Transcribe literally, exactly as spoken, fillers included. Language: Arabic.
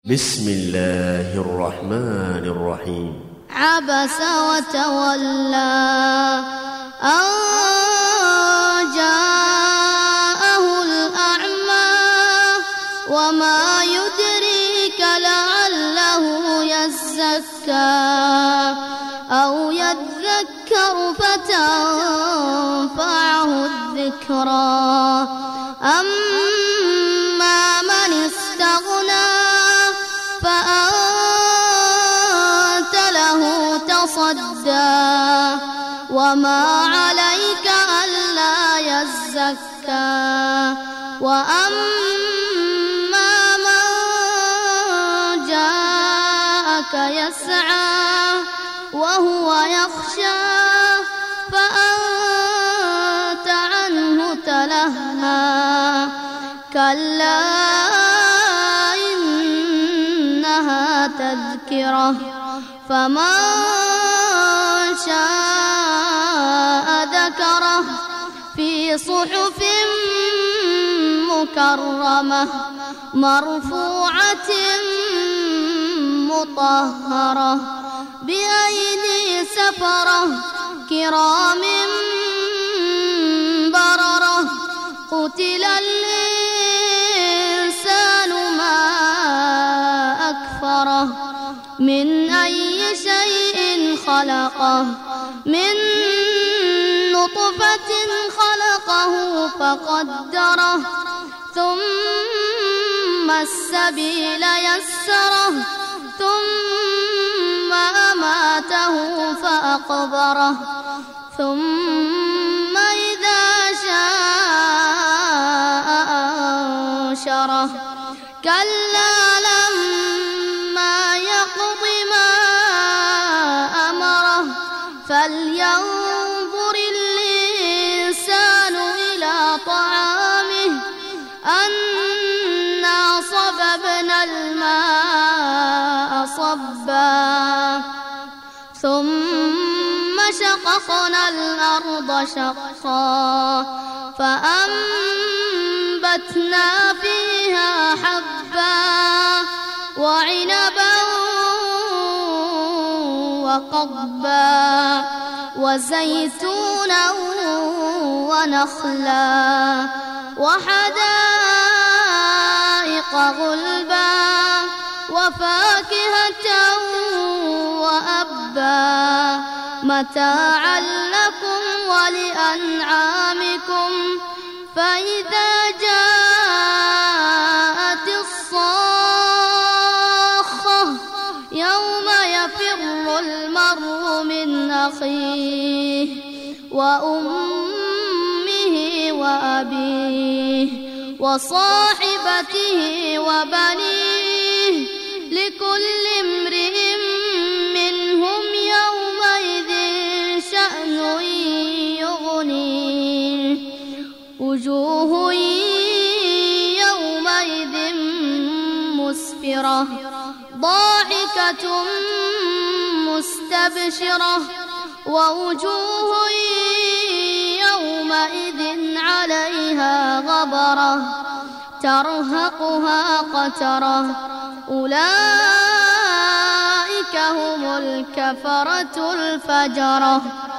بسم الله الرحمن الرحيم. عبس وتولى أن جاءه الأعمى وما يدريك لعله يزكى أو يذكر فتنفعه الذكرى. أما من استغنى فأنت له تصدى وما عليك ألا يزكى. وأما من جاءك يسعى وهو يخشى فأنت عنه تلهى. كلا إنها تذكرة فمن شاء ذكره في صحف مكرمة مرفوعة مطهرة بأيدي سفرة كرام بررة. قتل الإنسان ما أكفره من أي شيء خلقه من نطفة خلقه فقدره ثم السبيل يسره ثم أماته فأقبره ثم إذا شاء أنشره. كلا لما يقض ما أمره فلينظر الإنسان إلى طعامه أنا صببنا الماء صبا ثم شققنا الأرض شقا فأنبتنا فيها حبا وعنبا وقضبا وزيتونا ونخلا وحدائق غلبا وفاكهة وأبا متاعا لكم ولأنعامكم. فإذا جاءت الصاخة يوم يفر المرء من أخيه وأمه وأبيه وصاحبته وبنيه لكل امرئ منهم يومئذ شأن يغنيه. وجوه يومئذ مسفرة ضاحكة مستبشرة ووجوه يومئذ عليها غبرة ترهقها قترة. أولئك هم الكفرة الفجرة.